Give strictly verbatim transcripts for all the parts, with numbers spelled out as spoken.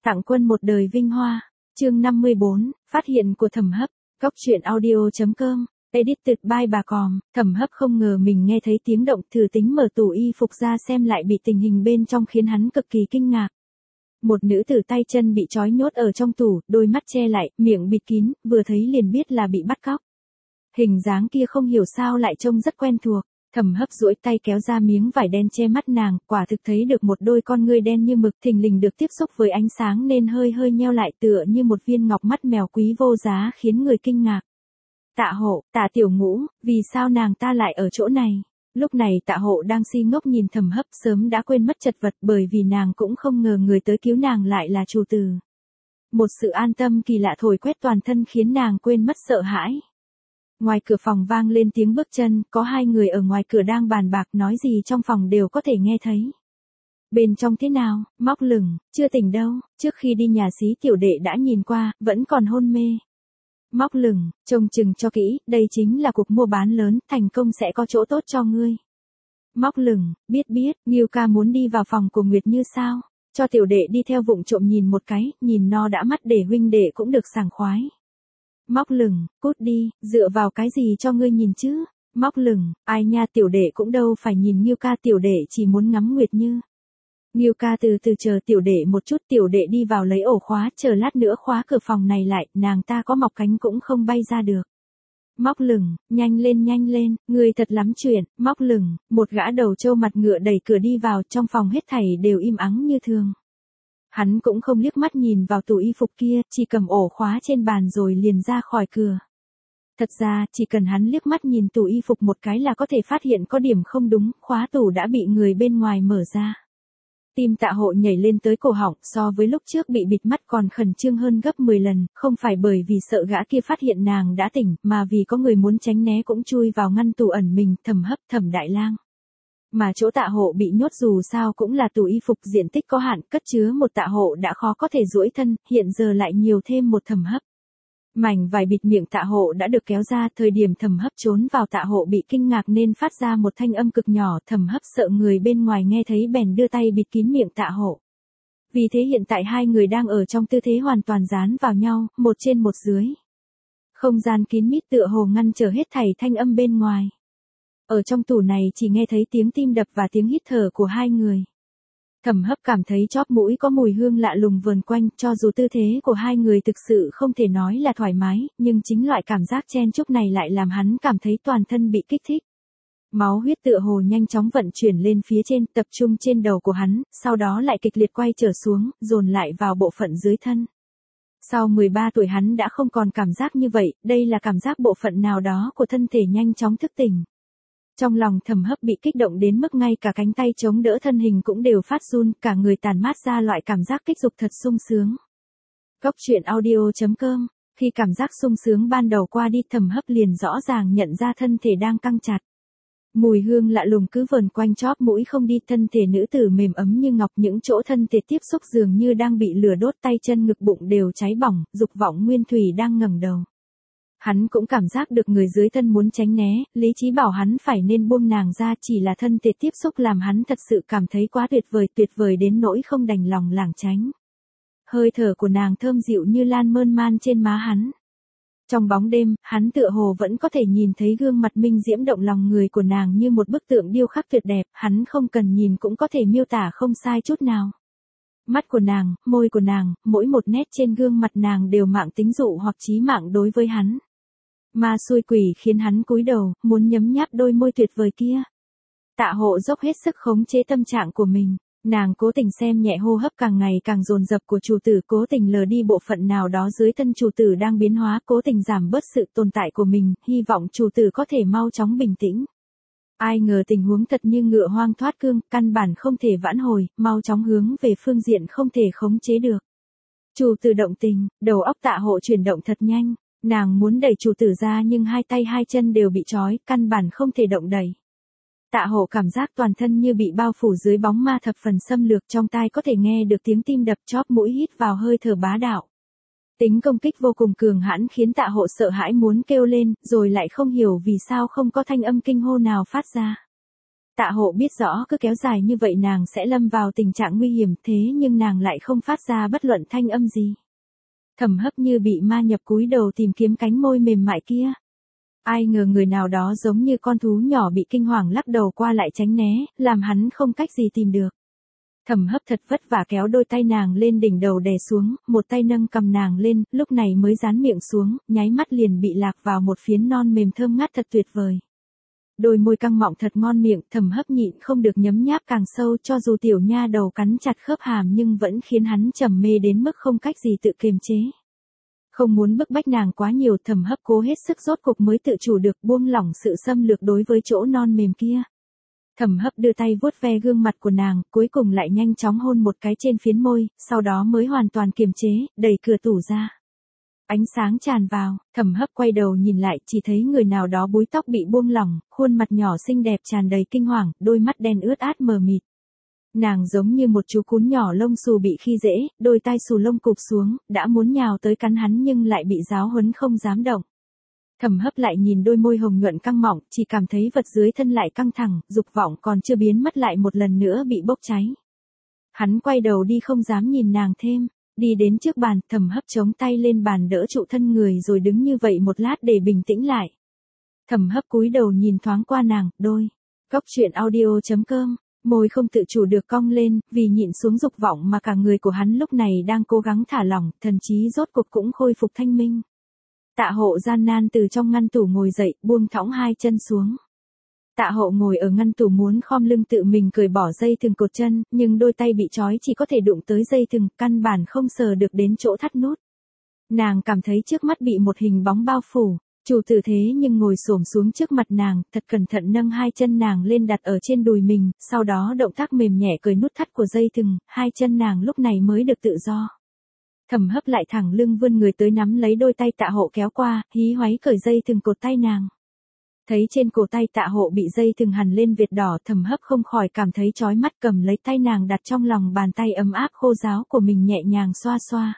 Tặng quân một đời vinh hoa. Chương năm mươi bốn, phát hiện của Thẩm Hấp. Góc truyện audio chấm com. Edited by bà Còm. Thẩm Hấp không ngờ mình nghe thấy tiếng động, thử tính mở tủ y phục ra xem lại bị tình hình bên trong khiến hắn cực kỳ kinh ngạc. Một nữ tử tay chân bị trói nhốt ở trong tủ, đôi mắt che lại, miệng bịt kín, vừa thấy liền biết là bị bắt cóc. Hình dáng kia không hiểu sao lại trông rất quen thuộc. Thẩm Hấp duỗi tay kéo ra miếng vải đen che mắt nàng, quả thực thấy được một đôi con ngươi đen như mực, thình lình được tiếp xúc với ánh sáng nên hơi hơi nheo lại, tựa như một viên ngọc mắt mèo quý vô giá, khiến người kinh ngạc. Tạ Hộ, Tạ Tiểu Ngũ, vì sao nàng ta lại ở chỗ này? Lúc này Tạ Hộ đang si ngốc nhìn Thẩm Hấp, sớm đã quên mất chật vật, bởi vì nàng cũng không ngờ người tới cứu nàng lại là chủ tử. Một sự an tâm kỳ lạ thổi quét toàn thân khiến nàng quên mất sợ hãi. Ngoài cửa phòng vang lên tiếng bước chân, có hai người ở ngoài cửa đang bàn bạc, nói gì trong phòng đều có thể nghe thấy. Bên trong thế nào? Móc lửng, chưa tỉnh đâu, trước khi đi nhà xí tiểu đệ đã nhìn qua, vẫn còn hôn mê. Móc lửng, trông chừng cho kỹ, đây chính là cuộc mua bán lớn, thành công sẽ có chỗ tốt cho ngươi. Móc lửng, biết biết, Nghiêu ca muốn đi vào phòng của Nguyệt Như sao? Cho tiểu đệ đi theo vụng trộm nhìn một cái, nhìn no đã mắt để huynh đệ cũng được sảng khoái. Móc lửng, cút đi, dựa vào cái gì cho ngươi nhìn chứ? Móc lửng, ai nha, tiểu đệ cũng đâu phải nhìn Nghiêu ca, tiểu đệ chỉ muốn ngắm Nguyệt Như. Nghiêu ca từ từ chờ tiểu đệ một chút, tiểu đệ đi vào lấy ổ khóa, chờ lát nữa khóa cửa phòng này lại, nàng ta có mọc cánh cũng không bay ra được. Móc lửng, nhanh lên nhanh lên, ngươi thật lắm chuyện. Móc lửng, một gã đầu trâu mặt ngựa đẩy cửa đi vào, trong phòng hết thảy đều im ắng như thường. Hắn cũng không liếc mắt nhìn vào tủ y phục kia, chỉ cầm ổ khóa trên bàn rồi liền ra khỏi cửa. Thật ra, chỉ cần hắn liếc mắt nhìn tủ y phục một cái là có thể phát hiện có điểm không đúng, khóa tủ đã bị người bên ngoài mở ra. Tim Tạ Hộ nhảy lên tới cổ họng, so với lúc trước bị bịt mắt còn khẩn trương hơn gấp mười lần, không phải bởi vì sợ gã kia phát hiện nàng đã tỉnh, mà vì có người muốn tránh né cũng chui vào ngăn tủ ẩn mình, Thẩm Hấp, Thẩm Đại Lang. Mà chỗ Tạ Hộ bị nhốt dù sao cũng là tủ y phục diện tích có hạn, cất chứa một Tạ Hộ đã khó có thể duỗi thân, hiện giờ lại nhiều thêm một Thẩm Hấp. Mảnh vải bịt miệng Tạ Hộ đã được kéo ra, thời điểm Thẩm Hấp trốn vào Tạ Hộ bị kinh ngạc nên phát ra một thanh âm cực nhỏ, Thẩm Hấp sợ người bên ngoài nghe thấy bèn đưa tay bịt kín miệng Tạ Hộ. Vì thế hiện tại hai người đang ở trong tư thế hoàn toàn dán vào nhau, một trên một dưới. Không gian kín mít tựa hồ ngăn trở hết thảy thanh âm bên ngoài. Ở trong tủ này chỉ nghe thấy tiếng tim đập và tiếng hít thở của hai người. Thẩm Hấp cảm thấy chóp mũi có mùi hương lạ lùng vờn quanh, cho dù tư thế của hai người thực sự không thể nói là thoải mái, nhưng chính loại cảm giác chen chúc này lại làm hắn cảm thấy toàn thân bị kích thích. Máu huyết tựa hồ nhanh chóng vận chuyển lên phía trên, tập trung trên đầu của hắn, sau đó lại kịch liệt quay trở xuống, dồn lại vào bộ phận dưới thân. Sau mười ba tuổi hắn đã không còn cảm giác như vậy, đây là cảm giác bộ phận nào đó của thân thể nhanh chóng thức tỉnh. Trong lòng Thẩm Hấp bị kích động đến mức ngay cả cánh tay chống đỡ thân hình cũng đều phát run, cả người tàn mát ra loại cảm giác kích dục thật sung sướng. Góc truyện audio chấm com. Khi cảm giác sung sướng ban đầu qua đi, Thẩm Hấp liền rõ ràng nhận ra thân thể đang căng chặt. Mùi hương lạ lùng cứ vờn quanh chóp mũi không đi, thân thể nữ tử mềm ấm như ngọc, những chỗ thân thể tiếp xúc dường như đang bị lửa đốt, tay chân ngực bụng đều cháy bỏng, dục vọng nguyên thủy đang ngẩng đầu. Hắn cũng cảm giác được người dưới thân muốn tránh né, lý trí bảo hắn phải nên buông nàng ra, chỉ là thân thể tiếp xúc làm hắn thật sự cảm thấy quá tuyệt vời, tuyệt vời đến nỗi không đành lòng lảng tránh. Hơi thở của nàng thơm dịu như lan mơn man trên má hắn. Trong bóng đêm, hắn tựa hồ vẫn có thể nhìn thấy gương mặt minh diễm động lòng người của nàng như một bức tượng điêu khắc tuyệt đẹp, hắn không cần nhìn cũng có thể miêu tả không sai chút nào. Mắt của nàng, môi của nàng, mỗi một nét trên gương mặt nàng đều mạng tính dụ hoặc chí mạng đối với hắn. Ma xui quỷ khiến hắn cúi đầu, muốn nhấm nháp đôi môi tuyệt vời kia. Tạ Hộ dốc hết sức khống chế tâm trạng của mình, nàng cố tình xem nhẹ hô hấp càng ngày càng dồn dập của chủ tử, cố tình lờ đi bộ phận nào đó dưới thân chủ tử đang biến hóa, cố tình giảm bớt sự tồn tại của mình, hy vọng chủ tử có thể mau chóng bình tĩnh. Ai ngờ tình huống thật như ngựa hoang thoát cương, căn bản không thể vãn hồi, mau chóng hướng về phương diện không thể khống chế được. Chủ tử động tình, đầu óc Tạ Hộ chuyển động thật nhanh. Nàng muốn đẩy chủ tử ra nhưng hai tay hai chân đều bị trói, căn bản không thể động đẩy. Tạ Hộ cảm giác toàn thân như bị bao phủ dưới bóng ma thập phần xâm lược, trong tai có thể nghe được tiếng tim đập, chóp mũi hít vào hơi thở bá đạo. Tính công kích vô cùng cường hãn khiến Tạ Hộ sợ hãi muốn kêu lên, rồi lại không hiểu vì sao không có thanh âm kinh hô nào phát ra. Tạ Hộ biết rõ cứ kéo dài như vậy nàng sẽ lâm vào tình trạng nguy hiểm, thế nhưng nàng lại không phát ra bất luận thanh âm gì. Thẩm Hấp như bị ma nhập, cúi đầu tìm kiếm cánh môi mềm mại kia. Ai ngờ người nào đó giống như con thú nhỏ bị kinh hoàng lắc đầu qua lại tránh né, làm hắn không cách gì tìm được. Thẩm Hấp thật vất vả kéo đôi tay nàng lên đỉnh đầu đè xuống, một tay nâng cầm nàng lên, lúc này mới dán miệng xuống, nháy mắt liền bị lạc vào một phiến non mềm thơm ngát thật tuyệt vời. Đôi môi căng mọng thật ngon miệng, Thẩm Hấp nhịn không được nhấm nháp càng sâu, cho dù tiểu nha đầu cắn chặt khớp hàm nhưng vẫn khiến hắn trầm mê đến mức không cách gì tự kiềm chế. Không muốn bức bách nàng quá nhiều, Thẩm Hấp cố hết sức rốt cục mới tự chủ được buông lỏng sự xâm lược đối với chỗ non mềm kia. Thẩm Hấp đưa tay vuốt ve gương mặt của nàng, cuối cùng lại nhanh chóng hôn một cái trên phiến môi, sau đó mới hoàn toàn kiềm chế, đẩy cửa tủ ra. Ánh sáng tràn vào, Thẩm Hấp quay đầu nhìn lại, chỉ thấy người nào đó búi tóc bị buông lỏng, khuôn mặt nhỏ xinh đẹp tràn đầy kinh hoàng, đôi mắt đen ướt át mờ mịt. Nàng giống như một chú cún nhỏ lông xù bị khi dễ, đôi tai xù lông cụp xuống, đã muốn nhào tới cắn hắn nhưng lại bị giáo huấn không dám động. Thẩm Hấp lại nhìn đôi môi hồng nhuận căng mọng, chỉ cảm thấy vật dưới thân lại căng thẳng, dục vọng còn chưa biến mất lại một lần nữa bị bốc cháy. Hắn quay đầu đi không dám nhìn nàng thêm, đi đến trước bàn, Thẩm Hấp chống tay lên bàn đỡ trụ thân người rồi đứng như vậy một lát để bình tĩnh lại. Thẩm Hấp cúi đầu nhìn thoáng qua nàng, đôi. Góc truyện audio chấm com, môi không tự chủ được cong lên, vì nhịn xuống dục vọng mà cả người của hắn lúc này đang cố gắng thả lỏng, thần trí rốt cuộc cũng khôi phục thanh minh. Tạ Hộ gian nan từ trong ngăn tủ ngồi dậy, buông thõng hai chân xuống. Tạ Hộ ngồi ở ngăn tủ muốn khom lưng tự mình cởi bỏ dây thừng cột chân, nhưng đôi tay bị trói chỉ có thể đụng tới dây thừng, căn bản không sờ được đến chỗ thắt nút. Nàng cảm thấy trước mắt bị một hình bóng bao phủ, chủ tử thế nhưng ngồi xổm xuống trước mặt nàng, thật cẩn thận nâng hai chân nàng lên đặt ở trên đùi mình, sau đó động tác mềm nhẹ cởi nút thắt của dây thừng, hai chân nàng lúc này mới được tự do. Thẩm Hấp lại thẳng lưng vươn người tới nắm lấy đôi tay Tạ Hộ kéo qua, hí hoáy cởi dây thừng cột tay nàng. Thấy trên cổ tay Tạ Hộ bị dây thừng hằn lên vệt đỏ, Thẩm Hấp không khỏi cảm thấy chói mắt, cầm lấy tay nàng đặt trong lòng bàn tay ấm áp khô ráo của mình nhẹ nhàng xoa xoa.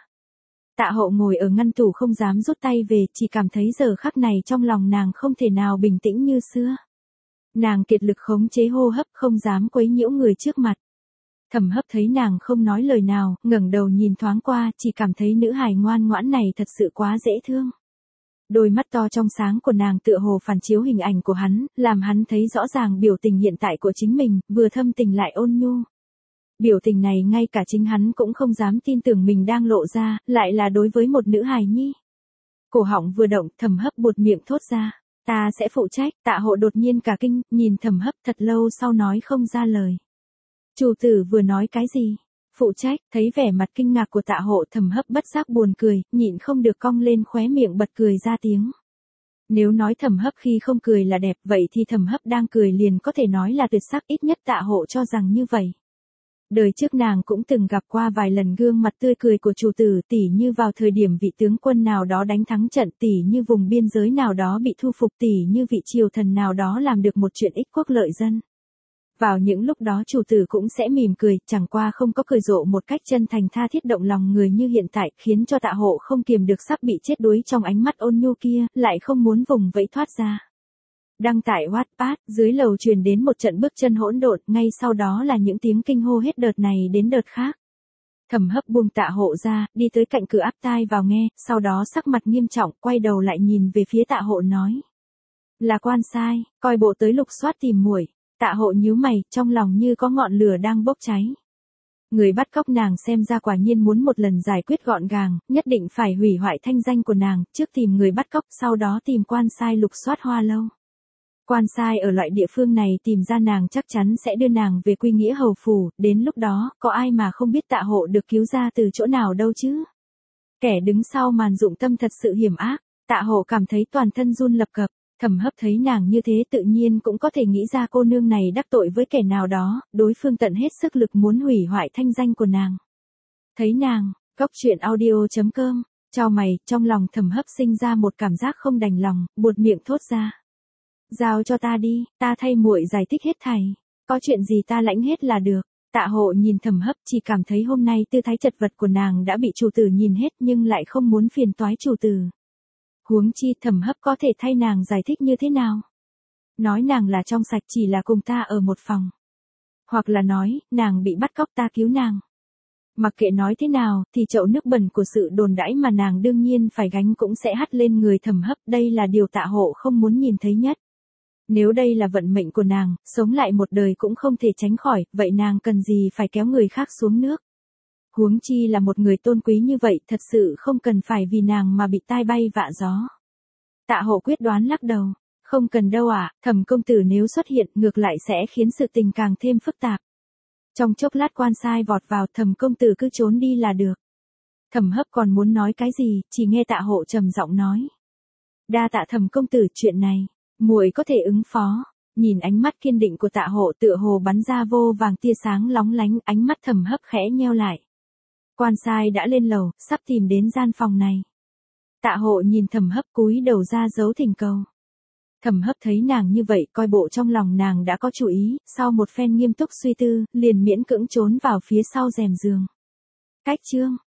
Tạ Hộ ngồi ở ngăn tủ không dám rút tay về, chỉ cảm thấy giờ khắc này trong lòng nàng không thể nào bình tĩnh như xưa. Nàng kiệt lực khống chế hô hấp, không dám quấy nhiễu người trước mặt. Thẩm Hấp thấy nàng không nói lời nào, ngẩng đầu nhìn thoáng qua, chỉ cảm thấy nữ hài ngoan ngoãn này thật sự quá dễ thương. Đôi mắt to trong sáng của nàng tựa hồ phản chiếu hình ảnh của hắn, làm hắn thấy rõ ràng biểu tình hiện tại của chính mình, vừa thâm tình lại ôn nhu. Biểu tình này ngay cả chính hắn cũng không dám tin tưởng mình đang lộ ra, lại là đối với một nữ hài nhi. Cổ họng vừa động, Thẩm Hấp buột miệng thốt ra, ta sẽ phụ trách. Tạ Hộ đột nhiên cả kinh, nhìn Thẩm Hấp thật lâu sau nói không ra lời. Chủ tử vừa nói cái gì? Phụ trách, thấy vẻ mặt kinh ngạc của Tạ Hộ, Thẩm Hấp bất giác buồn cười, nhịn không được cong lên khóe miệng bật cười ra tiếng. Nếu nói Thẩm Hấp khi không cười là đẹp, vậy thì Thẩm Hấp đang cười liền có thể nói là tuyệt sắc, ít nhất Tạ Hộ cho rằng như vậy. Đời trước nàng cũng từng gặp qua vài lần gương mặt tươi cười của chủ tử, tỉ như vào thời điểm vị tướng quân nào đó đánh thắng trận, tỉ như vùng biên giới nào đó bị thu phục, tỉ như vị triều thần nào đó làm được một chuyện ích quốc lợi dân. Vào những lúc đó chủ tử cũng sẽ mỉm cười, chẳng qua không có cười rộ một cách chân thành tha thiết động lòng người như hiện tại, khiến cho Tạ Hộ không kiềm được sắp bị chết đuối trong ánh mắt ôn nhu kia, lại không muốn vùng vẫy thoát ra. Đăng tải Wattpad, dưới lầu truyền đến một trận bước chân hỗn độn, ngay sau đó là những tiếng kinh hô hết đợt này đến đợt khác. Thẩm Hấp buông Tạ Hộ ra, đi tới cạnh cửa áp tai vào nghe, sau đó sắc mặt nghiêm trọng, quay đầu lại nhìn về phía Tạ Hộ nói. Là quan sai, coi bộ tới lục soát tìm muội. Tạ Hộ nhíu mày, trong lòng như có ngọn lửa đang bốc cháy. Người bắt cóc nàng xem ra quả nhiên muốn một lần giải quyết gọn gàng, nhất định phải hủy hoại thanh danh của nàng, trước tìm người bắt cóc, sau đó tìm quan sai lục soát Hoa Lâu. Quan sai ở loại địa phương này tìm ra nàng chắc chắn sẽ đưa nàng về quy nghĩa hầu phủ, đến lúc đó, có ai mà không biết Tạ Hộ được cứu ra từ chỗ nào đâu chứ. Kẻ đứng sau màn dụng tâm thật sự hiểm ác, Tạ Hộ cảm thấy toàn thân run lập cập. Thẩm Hấp thấy nàng như thế tự nhiên cũng có thể nghĩ ra cô nương này đắc tội với kẻ nào đó, đối phương tận hết sức lực muốn hủy hoại thanh danh của nàng. Thấy nàng, góc truyện audio chấm com, chau mày, trong lòng Thẩm Hấp sinh ra một cảm giác không đành lòng, buột miệng thốt ra. Giao cho ta đi, ta thay muội giải thích hết thảy, có chuyện gì ta lãnh hết là được. Tạ Hộ nhìn Thẩm Hấp chỉ cảm thấy hôm nay tư thái chật vật của nàng đã bị chủ tử nhìn hết nhưng lại không muốn phiền toái chủ tử. Huống chi Thẩm Hấp có thể thay nàng giải thích như thế nào? Nói nàng là trong sạch chỉ là cùng ta ở một phòng. Hoặc là nói, nàng bị bắt cóc ta cứu nàng. Mặc kệ nói thế nào, thì chậu nước bẩn của sự đồn đãi mà nàng đương nhiên phải gánh cũng sẽ hắt lên người Thẩm Hấp, đây là điều Tạ Hộ không muốn nhìn thấy nhất. Nếu đây là vận mệnh của nàng, sống lại một đời cũng không thể tránh khỏi, vậy nàng cần gì phải kéo người khác xuống nước. Huống chi là một người tôn quý như vậy, thật sự không cần phải vì nàng mà bị tai bay vạ gió. Tạ Hộ quyết đoán lắc đầu, không cần đâu ạ, à, Thẩm công tử nếu xuất hiện ngược lại sẽ khiến sự tình càng thêm phức tạp. Trong chốc lát quan sai vọt vào, Thẩm công tử cứ trốn đi là được. Thẩm Hấp còn muốn nói cái gì, chỉ nghe Tạ Hộ trầm giọng nói. Đa tạ Thẩm công tử, chuyện này, muội có thể ứng phó. Nhìn ánh mắt kiên định của Tạ Hộ tựa hồ bắn ra vô vàng tia sáng lóng lánh, ánh mắt Thẩm Hấp khẽ nheo lại. Quan sai đã lên lầu, sắp tìm đến gian phòng này. Tạ Hộ nhìn Thẩm Hấp cúi đầu ra dấu thỉnh cầu. Thẩm Hấp thấy nàng như vậy, coi bộ trong lòng nàng đã có chủ ý, sau một phen nghiêm túc suy tư, liền miễn cưỡng trốn vào phía sau rèm giường. Cách chương